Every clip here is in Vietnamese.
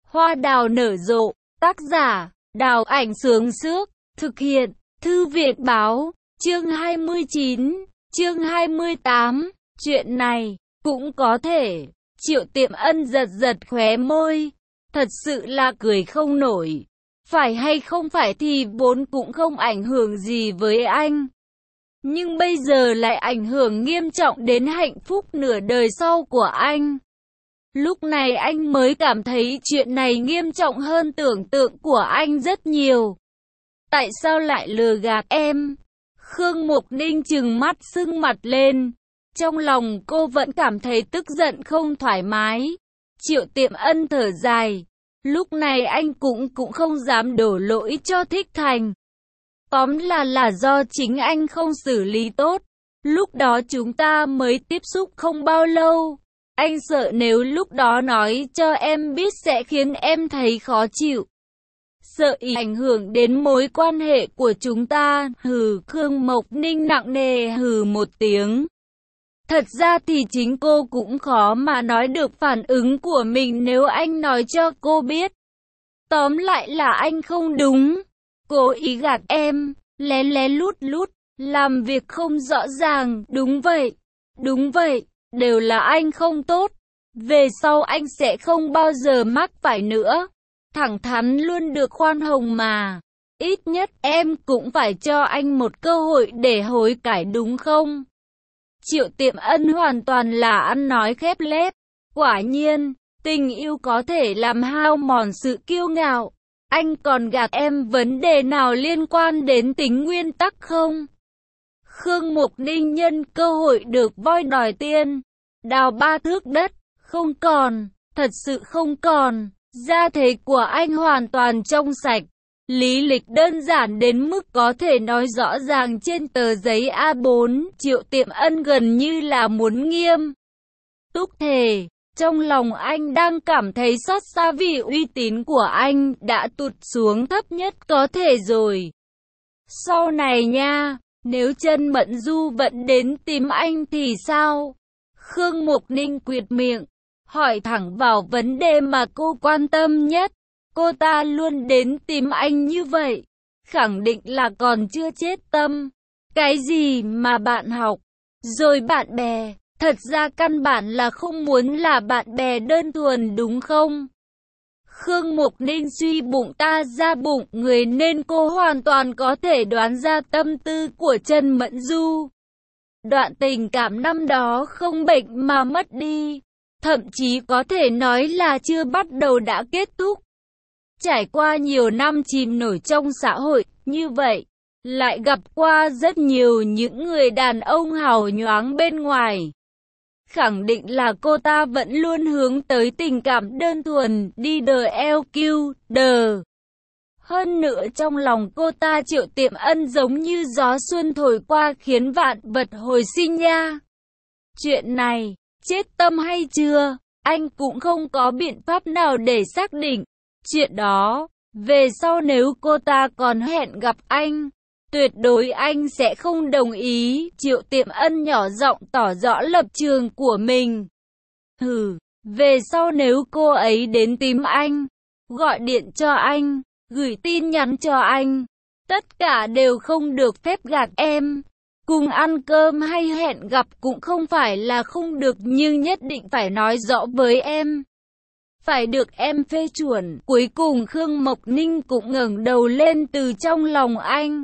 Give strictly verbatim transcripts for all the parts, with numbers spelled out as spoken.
Hoa đào nở rộ, tác giả, Đào Ảnh Sướng Sước, thực hiện, Thư viện Báo, chương hai mươi chín, chương hai mươi tám, chuyện này, cũng có thể, Triệu Tiệm Ân giật giật khóe môi, thật sự là cười không nổi, phải hay không phải thì vốn cũng không ảnh hưởng gì với anh. Nhưng bây giờ lại ảnh hưởng nghiêm trọng đến hạnh phúc nửa đời sau của anh. Lúc này anh mới cảm thấy chuyện này nghiêm trọng hơn tưởng tượng của anh rất nhiều. Tại sao lại lừa gạt em? Khương Mục Ninh trừng mắt sưng mặt lên. Trong lòng cô vẫn cảm thấy tức giận không thoải mái. Triệu Tiệm Ân thở dài. Lúc này anh cũng cũng không dám đổ lỗi cho Thích Thành. Tóm là là do chính anh không xử lý tốt. Lúc đó chúng ta mới tiếp xúc không bao lâu. Anh sợ nếu lúc đó nói cho em biết sẽ khiến em thấy khó chịu. Sợ ý ảnh hưởng đến mối quan hệ của chúng ta. Hừ, Khương Mộc Ninh nặng nề hừ một tiếng. Thật ra thì chính cô cũng khó mà nói được phản ứng của mình nếu anh nói cho cô biết. Tóm lại là anh không đúng. Cố ý gạt em, lén lén lút lút, làm việc không rõ ràng. Đúng vậy, đúng vậy, đều là anh không tốt. Về sau anh sẽ không bao giờ mắc phải nữa. Thẳng thắn luôn được khoan hồng mà. Ít nhất em cũng phải cho anh một cơ hội để hối cải đúng không? Triệu Tiệm Ân hoàn toàn là ăn nói khép lép. Quả nhiên, tình yêu có thể làm hao mòn sự kiêu ngạo. Anh còn gạt em vấn đề nào liên quan đến tính nguyên tắc không? Khương Mục Ninh nhân cơ hội được voi đòi tiên. Đào ba thước đất, không còn, thật sự không còn. Gia thế của anh hoàn toàn trong sạch. Lý lịch đơn giản đến mức có thể nói rõ ràng trên tờ giấy A bốn. Triệu Tiệm Ân gần như là muốn nghiêm túc thề. Trong lòng anh đang cảm thấy xót xa vì uy tín của anh đã tụt xuống thấp nhất có thể rồi. Sau này nha, nếu Chân Mẫn Du vẫn đến tìm anh thì sao? Khương Mục Ninh quyệt miệng, hỏi thẳng vào vấn đề mà cô quan tâm nhất. Cô ta luôn đến tìm anh như vậy, khẳng định là còn chưa chết tâm. Cái gì mà bạn học, rồi bạn bè, thật ra căn bản là không muốn là bạn bè đơn thuần đúng không? Khương Mục Ninh suy bụng ta ra bụng người nên cô hoàn toàn có thể đoán ra tâm tư của Chân Mẫn Du. Đoạn tình cảm năm đó không bệnh mà mất đi, thậm chí có thể nói là chưa bắt đầu đã kết thúc. Trải qua nhiều năm chìm nổi trong xã hội, như vậy, lại gặp qua rất nhiều những người đàn ông hào nhoáng bên ngoài. Khẳng định là cô ta vẫn luôn hướng tới tình cảm đơn thuần, đi đờ eo kiu, đờ. Hơn nữa trong lòng cô ta Triệu Tiệm Ân giống như gió xuân thổi qua khiến vạn vật hồi sinh nha. Chuyện này, chết tâm hay chưa, anh cũng không có biện pháp nào để xác định. Chuyện đó, về sau nếu cô ta còn hẹn gặp anh, tuyệt đối anh sẽ không đồng ý. Triệu Tiệm Ân nhỏ giọng tỏ rõ lập trường của mình. Hừ, về sau nếu cô ấy đến tìm anh, gọi điện cho anh, gửi tin nhắn cho anh, tất cả đều không được phép gạt em. Cùng ăn cơm hay hẹn gặp cũng không phải là không được nhưng nhất định phải nói rõ với em. Phải được em phê chuẩn. Cuối cùng Khương Mộc Ninh cũng ngẩng đầu lên từ trong lòng anh.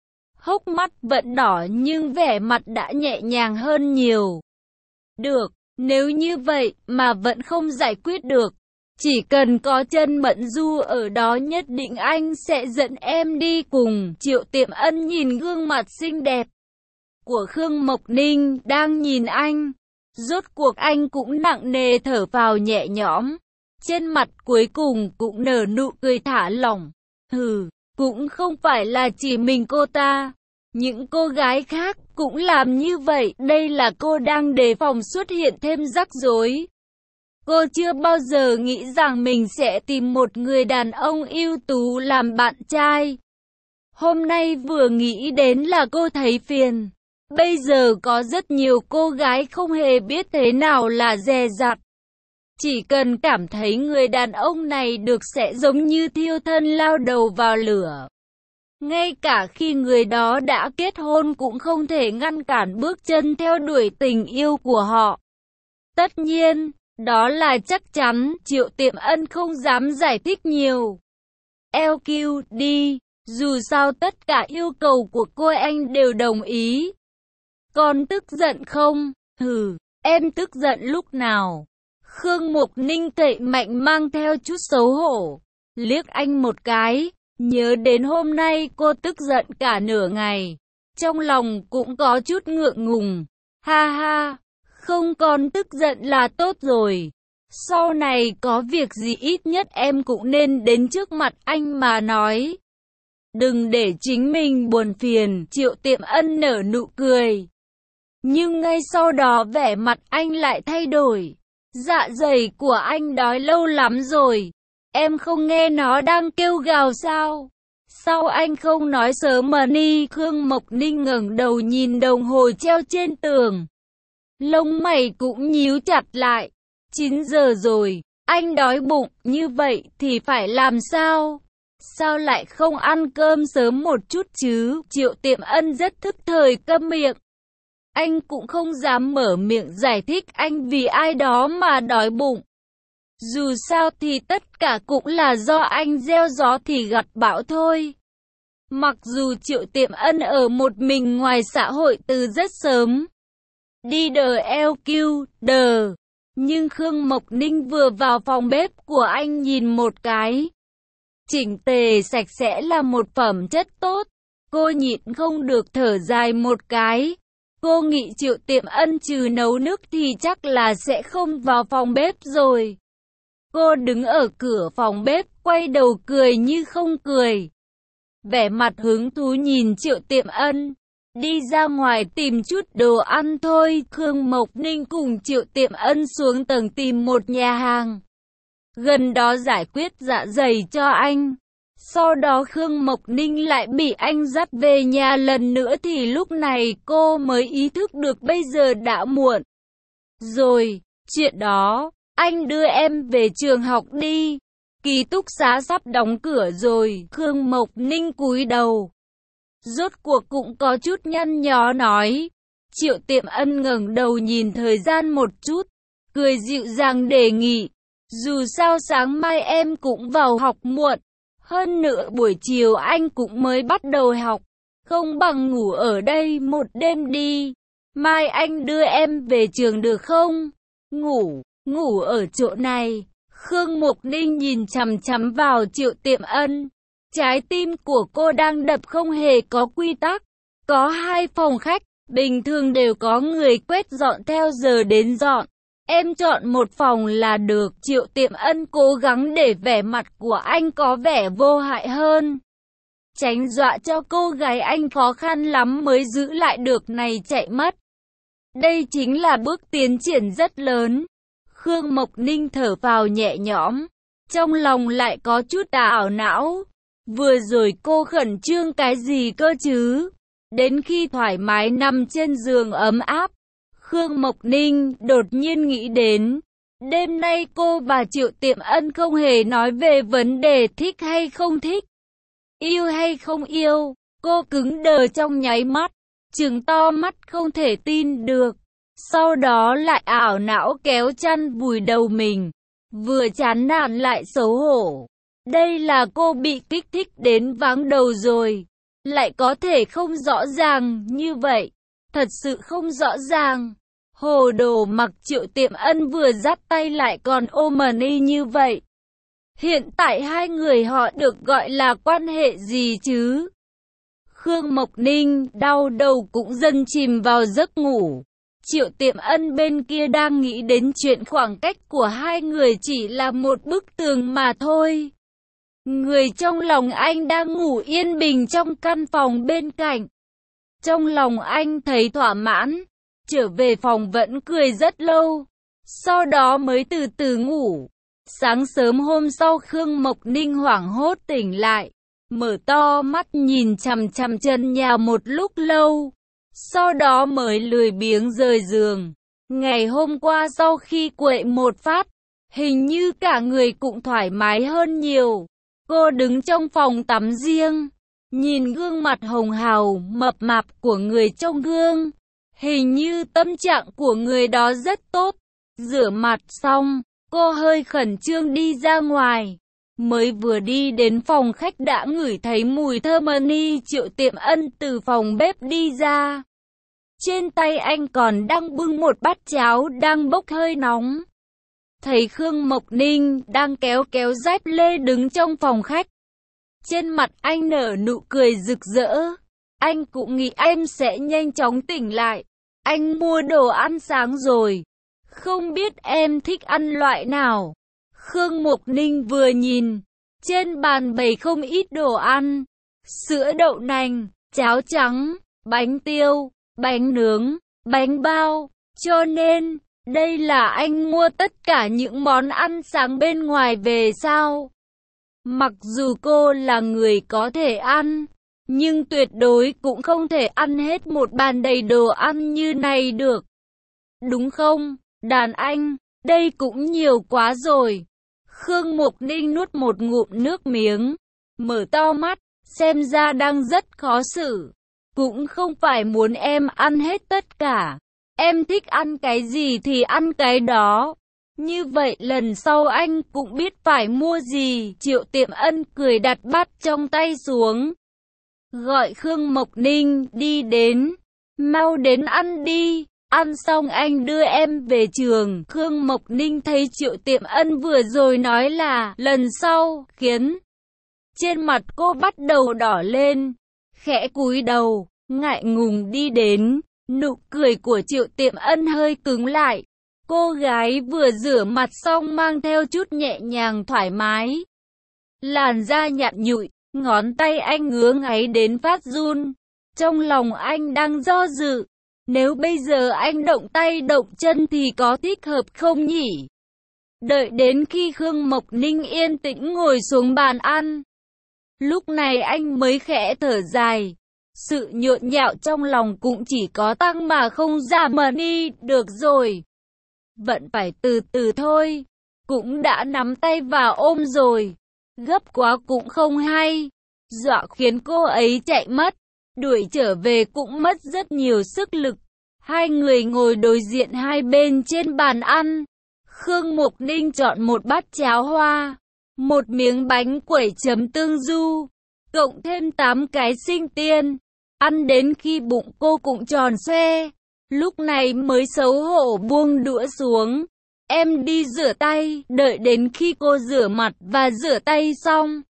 Hốc mắt vẫn đỏ nhưng vẻ mặt đã nhẹ nhàng hơn nhiều. Được, nếu như vậy mà vẫn không giải quyết được, chỉ cần có Chân Mẫn Du ở đó nhất định anh sẽ dẫn em đi cùng. Triệu Tiệm Ân nhìn gương mặt xinh đẹp của Khương Mộc Ninh đang nhìn anh. Rốt cuộc anh cũng nặng nề thở vào nhẹ nhõm. Trên mặt cuối cùng cũng nở nụ cười thả lỏng. Hừ, cũng không phải là chỉ mình cô ta. Những cô gái khác cũng làm như vậy. Đây là cô đang đề phòng xuất hiện thêm rắc rối. Cô chưa bao giờ nghĩ rằng mình sẽ tìm một người đàn ông ưu tú làm bạn trai. Hôm nay vừa nghĩ đến là cô thấy phiền. Bây giờ có rất nhiều cô gái không hề biết thế nào là dè dặt. Chỉ cần cảm thấy người đàn ông này được sẽ giống như thiêu thân lao đầu vào lửa. Ngay cả khi người đó đã kết hôn cũng không thể ngăn cản bước chân theo đuổi tình yêu của họ. Tất nhiên, đó là chắc chắn, Triệu Tiệm Ân không dám giải thích nhiều. lờ quy đi, dù sao tất cả yêu cầu của cô anh đều đồng ý. Con tức giận không? Hừ, em tức giận lúc nào? Khương Mục Ninh cậy mạnh mang theo chút xấu hổ, liếc anh một cái, nhớ đến hôm nay cô tức giận cả nửa ngày, trong lòng cũng có chút ngượng ngùng. Ha ha, không còn tức giận là tốt rồi. Sau này có việc gì ít nhất em cũng nên đến trước mặt anh mà nói. Đừng để chính mình buồn phiền, Triệu Tiệm Ân nở nụ cười. Nhưng ngay sau đó vẻ mặt anh lại thay đổi. Dạ dày của anh đói lâu lắm rồi. Em không nghe nó đang kêu gào sao? Sao anh không nói sớm mà đi? Khương Mộc Ninh ngẩng đầu nhìn đồng hồ treo trên tường. Lông mày cũng nhíu chặt lại. chín giờ rồi, anh đói bụng, như vậy thì phải làm sao? Sao lại không ăn cơm sớm một chút chứ? Triệu Tiệm Ân rất thức thời câm miệng. Anh cũng không dám mở miệng giải thích anh vì ai đó mà đói bụng. Dù sao thì tất cả cũng là do anh gieo gió thì gặt bão thôi. Mặc dù Triệu Tiệm Ân ở một mình ngoài xã hội từ rất sớm. Đi đờ lờ quy, đờ. Nhưng Khương Mộc Ninh vừa vào phòng bếp của anh nhìn một cái. Chỉnh tề sạch sẽ là một phẩm chất tốt. Cô nhịn không được thở dài một cái. Cô nghĩ Triệu Tiệm Ân trừ nấu nước thì chắc là sẽ không vào phòng bếp rồi. Cô đứng ở cửa phòng bếp, quay đầu cười như không cười. Vẻ mặt hứng thú nhìn Triệu Tiệm Ân. Đi ra ngoài tìm chút đồ ăn thôi. Khương Mộc Ninh cùng Triệu Tiệm Ân xuống tầng tìm một nhà hàng gần đó giải quyết dạ dày cho anh. Sau đó Khương Mộc Ninh lại bị anh dắt về nhà lần nữa thì lúc này cô mới ý thức được bây giờ đã muộn. Rồi, chuyện đó, anh đưa em về trường học đi. Ký túc xá sắp đóng cửa rồi. Khương Mộc Ninh cúi đầu. Rốt cuộc cũng có chút nhăn nhó nói. Triệu Tiệm Ân ngẩng đầu nhìn thời gian một chút, cười dịu dàng đề nghị. Dù sao sáng mai em cũng vào học muộn. Hơn nữa buổi chiều anh cũng mới bắt đầu học. Không bằng ngủ ở đây một đêm đi. Mai anh đưa em về trường được không? Ngủ, ngủ ở chỗ này. Khương Mục Ninh nhìn chằm chằm vào Triệu Tiệm Ân. Trái tim của cô đang đập không hề có quy tắc. Có hai phòng khách, bình thường đều có người quét dọn theo giờ đến dọn. Em chọn một phòng là được. Triệu Tiệm Ân cố gắng để vẻ mặt của anh có vẻ vô hại hơn. Tránh dọa cho cô gái anh khó khăn lắm mới giữ lại được này chạy mất. Đây chính là bước tiến triển rất lớn. Khương Mộc Ninh thở vào nhẹ nhõm. Trong lòng lại có chút ảo não. Vừa rồi cô khẩn trương cái gì cơ chứ? Đến khi thoải mái nằm trên giường ấm áp, Khương Mộc Ninh đột nhiên nghĩ đến. Đêm nay cô và Triệu Tiệm Ân không hề nói về vấn đề thích hay không thích, yêu hay không yêu. Cô cứng đờ trong nháy mắt, trừng to mắt không thể tin được. Sau đó lại ảo não kéo chăn vùi đầu mình. Vừa chán nản lại xấu hổ. Đây là cô bị kích thích đến váng đầu rồi. Lại có thể không rõ ràng như vậy. Thật sự không rõ ràng. Hồ đồ. Mặc Triệu Tiệm Ân vừa dắt tay lại còn ôm y như vậy. Hiện tại hai người họ được gọi là quan hệ gì chứ? Khương Mộc Ninh đau đầu cũng dần chìm vào giấc ngủ. Triệu Tiệm Ân bên kia đang nghĩ đến chuyện khoảng cách của hai người chỉ là một bức tường mà thôi. Người trong lòng anh đang ngủ yên bình trong căn phòng bên cạnh. Trong lòng anh thấy thỏa mãn. Trở về phòng vẫn cười rất lâu. Sau đó mới từ từ ngủ. Sáng sớm hôm sau Khương Mộc Ninh hoảng hốt tỉnh lại. Mở to mắt nhìn chằm chằm chân nhà một lúc lâu. Sau đó mới lười biếng rời giường. Ngày hôm qua sau khi quậy một phát, Hình như cả người cũng thoải mái hơn nhiều. Cô đứng trong phòng tắm riêng, nhìn gương mặt hồng hào, mập mạp của người trong gương. Hình như tâm trạng của người đó rất tốt. Rửa mặt xong, cô hơi khẩn trương đi ra ngoài. Mới vừa đi đến phòng khách đã ngửi thấy mùi thơm ni. Triệu Tiệm Ân từ phòng bếp đi ra. Trên tay anh còn đang bưng một bát cháo đang bốc hơi nóng. Thấy Khương Mộc Ninh đang kéo kéo dép lê đứng trong phòng khách. Trên mặt anh nở nụ cười rực rỡ. Anh cũng nghĩ em sẽ nhanh chóng tỉnh lại. Anh mua đồ ăn sáng rồi. Không biết em thích ăn loại nào? Khương Mộc Ninh vừa nhìn, trên bàn bày không ít đồ ăn. Sữa đậu nành, cháo trắng, bánh tiêu, bánh nướng, bánh bao. Cho nên, đây là anh mua tất cả những món ăn sáng bên ngoài về sao? Mặc dù cô là người có thể ăn, nhưng tuyệt đối cũng không thể ăn hết một bàn đầy đồ ăn như này được. Đúng không, đàn anh, đây cũng nhiều quá rồi. Khương Mộc Ninh nuốt một ngụm nước miếng, mở to mắt, xem ra đang rất khó xử. Cũng không phải muốn em ăn hết tất cả. Em thích ăn cái gì thì ăn cái đó. Như vậy lần sau anh cũng biết phải mua gì. Triệu Tiệm Ân cười đặt bát trong tay xuống, gọi Khương Mộc Ninh đi đến. Mau đến ăn đi. Ăn xong anh đưa em về trường. Khương Mộc Ninh thấy Triệu Tiệm Ân vừa rồi nói là lần sau, khiến trên mặt cô bắt đầu đỏ lên. Khẽ cúi đầu, ngại ngùng đi đến. Nụ cười của Triệu Tiệm Ân hơi cứng lại. Cô gái vừa rửa mặt xong mang theo chút nhẹ nhàng thoải mái. Làn da nhạt nhụi, ngón tay anh ngứa ngáy đến phát run. Trong lòng anh đang do dự. Nếu bây giờ anh động tay động chân thì có thích hợp không nhỉ? Đợi đến khi Khương Mộc Ninh yên tĩnh ngồi xuống bàn ăn, lúc này anh mới khẽ thở dài. Sự nhộn nhạo trong lòng cũng chỉ có tăng mà không giảm mà đi, được rồi. Vẫn phải từ từ thôi. Cũng đã nắm tay và ôm rồi. Gấp quá cũng không hay. Dọa khiến cô ấy chạy mất. Đuổi trở về cũng mất rất nhiều sức lực. Hai người ngồi đối diện hai bên trên bàn ăn. Khương Mộc Ninh chọn một bát cháo hoa, một miếng bánh quẩy chấm tương du, cộng thêm tám cái sinh tiên. Ăn đến khi bụng cô cũng tròn xoe, lúc này mới xấu hổ buông đũa xuống. Em đi rửa tay. Đợi đến khi cô rửa mặt và rửa tay xong,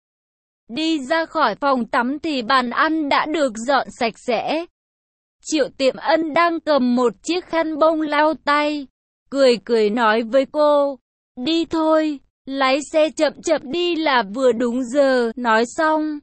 đi ra khỏi phòng tắm thì bàn ăn đã được dọn sạch sẽ. Triệu Tiệm Ân đang cầm một chiếc khăn bông lau tay, cười cười nói với cô, đi thôi, lái xe chậm chậm đi là vừa đúng giờ. Nói xong,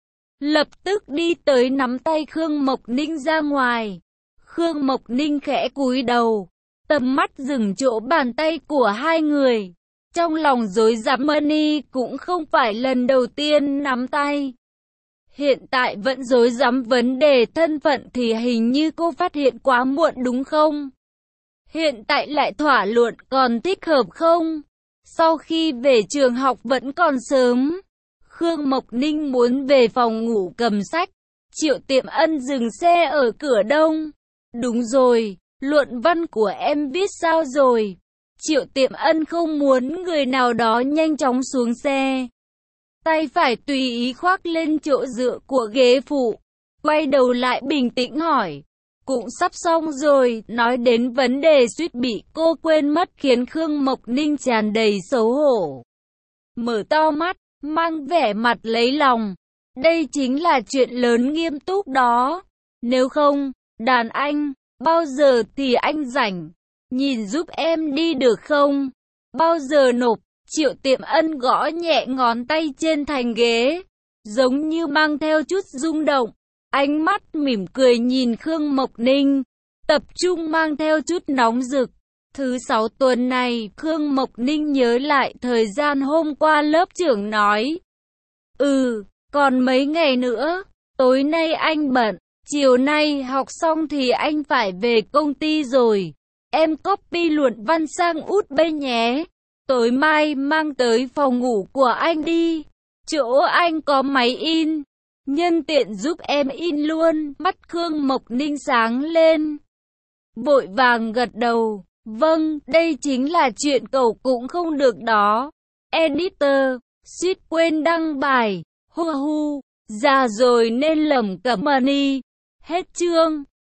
lập tức đi tới nắm tay Khương Mộc Ninh ra ngoài. Khương Mộc Ninh khẽ cúi đầu, tầm mắt dừng chỗ bàn tay của hai người. Trong lòng rối rắm, Money cũng không phải lần đầu tiên nắm tay. Hiện tại vẫn rối rắm vấn đề thân phận thì hình như cô phát hiện quá muộn đúng không? Hiện tại lại thỏa luận còn thích hợp không? Sau khi về trường học vẫn còn sớm. Khương Mộc Ninh muốn về phòng ngủ cầm sách. Triệu Tiệm Ân dừng xe ở cửa đông. Đúng rồi, luận văn của em viết sao rồi? Triệu Tiệm Ân không muốn người nào đó nhanh chóng xuống xe. Tay phải tùy ý khoác lên chỗ dựa của ghế phụ. Quay đầu lại bình tĩnh hỏi. Cũng sắp xong rồi. Nói đến vấn đề suýt bị cô quên mất khiến Khương Mộc Ninh tràn đầy xấu hổ. Mở to mắt, mang vẻ mặt lấy lòng. Đây chính là chuyện lớn nghiêm túc đó. Nếu không, đàn anh, bao giờ thì anh rảnh? Nhìn giúp em đi được không? Bao giờ nộp? Triệu Tiệm Ân gõ nhẹ ngón tay trên thành ghế, giống như mang theo chút rung động. Ánh mắt mỉm cười nhìn Khương Mộc Ninh, tập trung mang theo chút nóng rực. Thứ sáu tuần này, Khương Mộc Ninh nhớ lại thời gian hôm qua lớp trưởng nói. Ừ, còn mấy ngày nữa, tối nay anh bận, chiều nay học xong thì anh phải về công ty rồi. Em copy luận văn sang út bây nhé. Tối mai mang tới phòng ngủ của anh đi. Chỗ anh có máy in. Nhân tiện giúp em in luôn. Mắt Khương Mộc Ninh sáng lên. Vội vàng gật đầu. Vâng, đây chính là chuyện cậu cũng không được đó. Editor, suýt quên đăng bài. Hu hu, già rồi nên lẩm cẩm money. Hết chương.